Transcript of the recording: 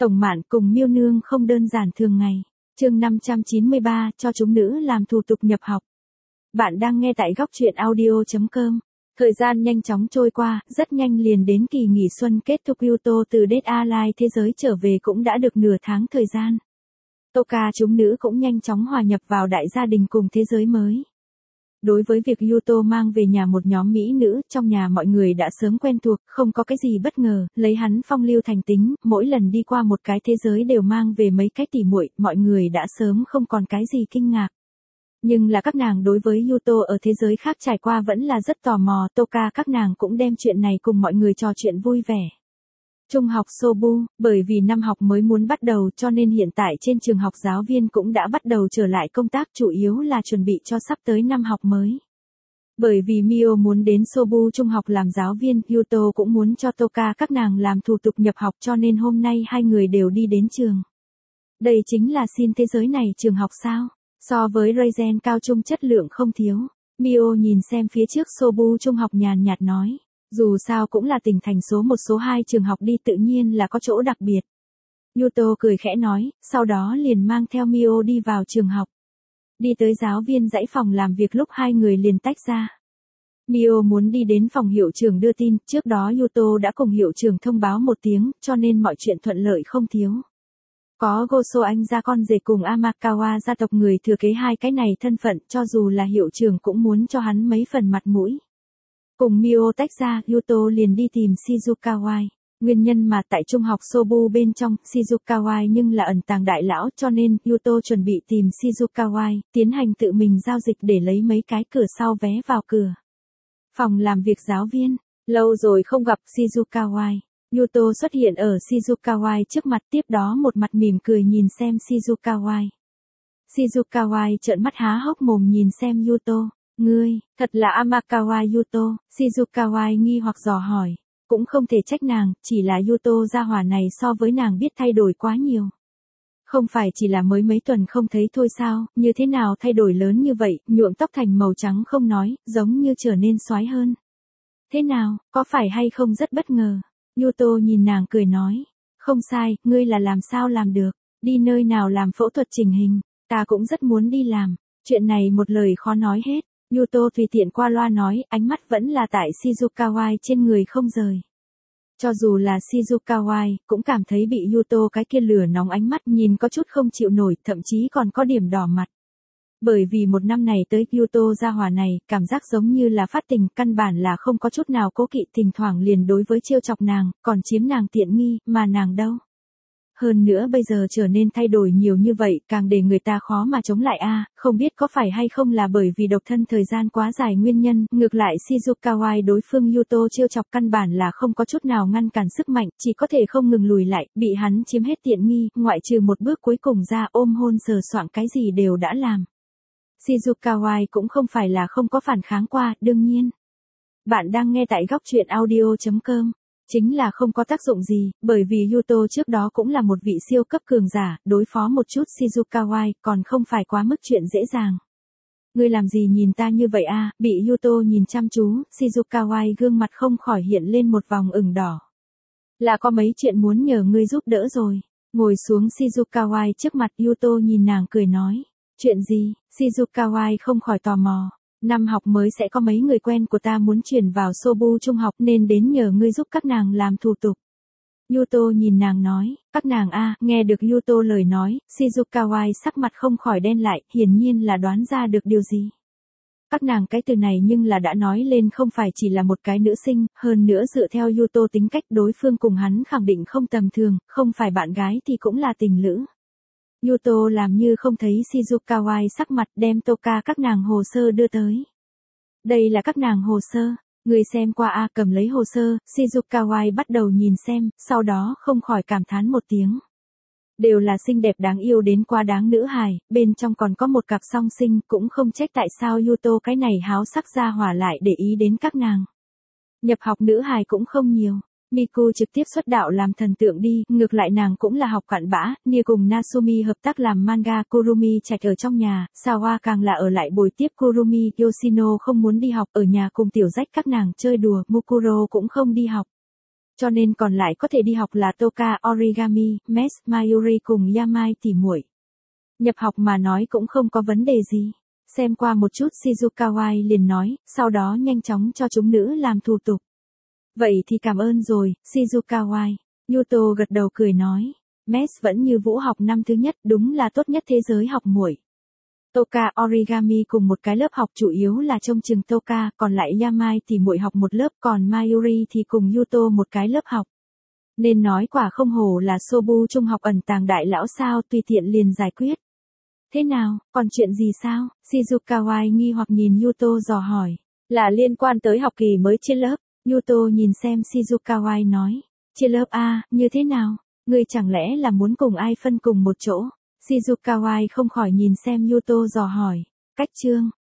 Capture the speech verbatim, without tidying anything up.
Tổng Mạn cùng Miêu Nương không đơn giản thường ngày. Chương năm trăm chín mươi ba, cho chúng nữ làm thủ tục nhập học. Bạn đang nghe tại góc truyện audio chấm com. Thời gian nhanh chóng trôi qua, rất nhanh liền đến kỳ nghỉ xuân kết thúc. Yuto từ Dead Align thế giới trở về cũng đã được nửa tháng thời gian. Toka chúng nữ cũng nhanh chóng hòa nhập vào đại gia đình cùng thế giới mới. Đối với việc Yuto mang về nhà một nhóm mỹ nữ, trong nhà mọi người đã sớm quen thuộc, không có cái gì bất ngờ, lấy hắn phong lưu thành tính, mỗi lần đi qua một cái thế giới đều mang về mấy cái tỉ muội, mọi người đã sớm không còn cái gì kinh ngạc. Nhưng là các nàng đối với Yuto ở thế giới khác trải qua vẫn là rất tò mò. Toka các nàng cũng đem chuyện này cùng mọi người trò chuyện vui vẻ. Trung học Sobu, bởi vì năm học mới muốn bắt đầu cho nên hiện tại trên trường học giáo viên cũng đã bắt đầu trở lại công tác, chủ yếu là chuẩn bị cho sắp tới năm học mới. Bởi vì Mio muốn đến Sobu Trung học làm giáo viên, Yuto cũng muốn cho Toka các nàng làm thủ tục nhập học cho nên hôm nay hai người đều đi đến trường. Đây chính là xin thế giới này trường học sao? So với Raizen cao trung chất lượng không thiếu. Mio nhìn xem phía trước Sobu Trung học nhàn nhạt nói. Dù sao cũng là tỉnh thành số một số hai trường học đi, tự nhiên là có chỗ đặc biệt. Yuto cười khẽ nói, sau đó liền mang theo Mio đi vào trường học. Đi tới giáo viên dãy phòng làm việc lúc hai người liền tách ra. Mio muốn đi đến phòng hiệu trưởng đưa tin, trước đó Yuto đã cùng hiệu trưởng thông báo một tiếng, cho nên mọi chuyện thuận lợi không thiếu. Có Goso anh gia con rể cùng Amakawa gia tộc người thừa kế hai cái này thân phận, cho dù là hiệu trưởng cũng muốn cho hắn mấy phần mặt mũi. Cùng Mio tách ra, Yuto liền đi tìm Shizukawai. Nguyên nhân mà tại trung học Sobu bên trong, Shizukawai nhưng là ẩn tàng đại lão, cho nên Yuto chuẩn bị tìm Shizukawai, tiến hành tự mình giao dịch để lấy mấy cái cửa sau vé vào cửa. Phòng làm việc giáo viên, lâu rồi không gặp Shizukawai. Yuto xuất hiện ở Shizukawai trước mặt, tiếp đó một mặt mỉm cười nhìn xem Shizukawai. Shizukawai trợn mắt há hốc mồm nhìn xem Yuto. Ngươi, thật là Amakawa Yuto, Shizukawai nghi hoặc dò hỏi. Cũng không thể trách nàng, chỉ là Yuto gia hỏa này so với nàng biết thay đổi quá nhiều. Không phải chỉ là mới mấy tuần không thấy thôi sao, như thế nào thay đổi lớn như vậy, nhuộm tóc thành màu trắng không nói, giống như trở nên xoái hơn. Thế nào, có phải hay không rất bất ngờ? Yuto nhìn nàng cười nói. Không sai, ngươi là làm sao làm được, đi nơi nào làm phẫu thuật chỉnh hình, ta cũng rất muốn đi làm. Chuyện này một lời khó nói hết. Yuto tùy tiện qua loa nói, ánh mắt vẫn là tại Shizukawai trên người không rời. Cho dù là Shizukawai, cũng cảm thấy bị Yuto cái kia lửa nóng ánh mắt nhìn có chút không chịu nổi, thậm chí còn có điểm đỏ mặt. Bởi vì một năm này tới Yuto gia hỏa này, cảm giác giống như là phát tình, căn bản là không có chút nào cố kỵ, thỉnh thoảng liền đối với trêu chọc nàng, còn chiếm nàng tiện nghi, mà nàng đâu. Hơn nữa bây giờ trở nên thay đổi nhiều như vậy, càng để người ta khó mà chống lại a, à, không biết có phải hay không là bởi vì độc thân thời gian quá dài nguyên nhân, ngược lại Shizukawai đối phương Yuto trêu chọc căn bản là không có chút nào ngăn cản sức mạnh, chỉ có thể không ngừng lùi lại, bị hắn chiếm hết tiện nghi, ngoại trừ một bước cuối cùng ra ôm hôn sờ soạng cái gì đều đã làm. Shizukawai cũng không phải là không có phản kháng qua, đương nhiên. Bạn đang nghe tại góc truyện audio chấm com. Chính là không có tác dụng gì, bởi vì Yuto trước đó cũng là một vị siêu cấp cường giả, đối phó một chút Shizukawai, còn không phải quá mức chuyện dễ dàng. Ngươi làm gì nhìn ta như vậy a? Bị Yuto nhìn chăm chú, Shizukawai gương mặt không khỏi hiện lên một vòng ửng đỏ. Là có mấy chuyện muốn nhờ ngươi giúp đỡ rồi. Ngồi xuống Shizukawai trước mặt, Yuto nhìn nàng cười nói. Chuyện gì? Shizukawai không khỏi tò mò. Năm học mới sẽ có mấy người quen của ta muốn chuyển vào Sobu Trung học nên đến nhờ ngươi giúp các nàng làm thủ tục. Yuto nhìn nàng nói, các nàng a, nghe được Yuto lời nói, Shizukawai sắc mặt không khỏi đen lại, hiển nhiên là đoán ra được điều gì. Các nàng cái từ này nhưng là đã nói lên không phải chỉ là một cái nữ sinh, hơn nữa dựa theo Yuto tính cách đối phương cùng hắn khẳng định không tầm thường, không phải bạn gái thì cũng là tình lữ. Yuto làm như không thấy Shizukawai sắc mặt, đem Toka các nàng hồ sơ đưa tới. Đây là các nàng hồ sơ, người xem qua a, cầm lấy hồ sơ, Shizukawai bắt đầu nhìn xem, sau đó không khỏi cảm thán một tiếng. Đều là xinh đẹp đáng yêu đến quá đáng nữ hài, bên trong còn có một cặp song sinh, cũng không trách tại sao Yuto cái này háo sắc ra hỏa lại để ý đến các nàng. Nhập học nữ hài cũng không nhiều. Miku trực tiếp xuất đạo làm thần tượng đi, ngược lại nàng cũng là học cặn bã, Nia cùng Nasumi hợp tác làm manga, Kurumi trạch ở trong nhà, Sawa càng là ở lại bồi tiếp Kurumi, Yoshino không muốn đi học, ở nhà cùng tiểu rách các nàng chơi đùa, Mukuro cũng không đi học. Cho nên còn lại có thể đi học là Toka Origami, Mes, Mayuri cùng Yamai tỉ muội. Nhập học mà nói cũng không có vấn đề gì. Xem qua một chút Shizukawai liền nói, sau đó nhanh chóng cho chúng nữ làm thủ tục. Vậy thì cảm ơn rồi, Shizukawai. Yuto gật đầu cười nói. Mes vẫn như vũ học năm thứ nhất, đúng là tốt nhất thế giới học muội. Toka Origami cùng một cái lớp học chủ yếu là trông chừng Toka, còn lại Yamai thì muội học một lớp, còn Mayuri thì cùng Yuto một cái lớp học. Nên nói quả không hổ là Sobu trung học ẩn tàng đại lão sao, tùy tiện liền giải quyết. Thế nào, còn chuyện gì sao? Shizukawai nghi hoặc nhìn Yuto dò hỏi. Là liên quan tới học kỳ mới chia lớp. Yuto nhìn xem Shizukawai nói. Chia lớp A, như thế nào? Ngươi chẳng lẽ là muốn cùng ai phân cùng một chỗ? Shizukawai không khỏi nhìn xem Yuto dò hỏi. Cách chương.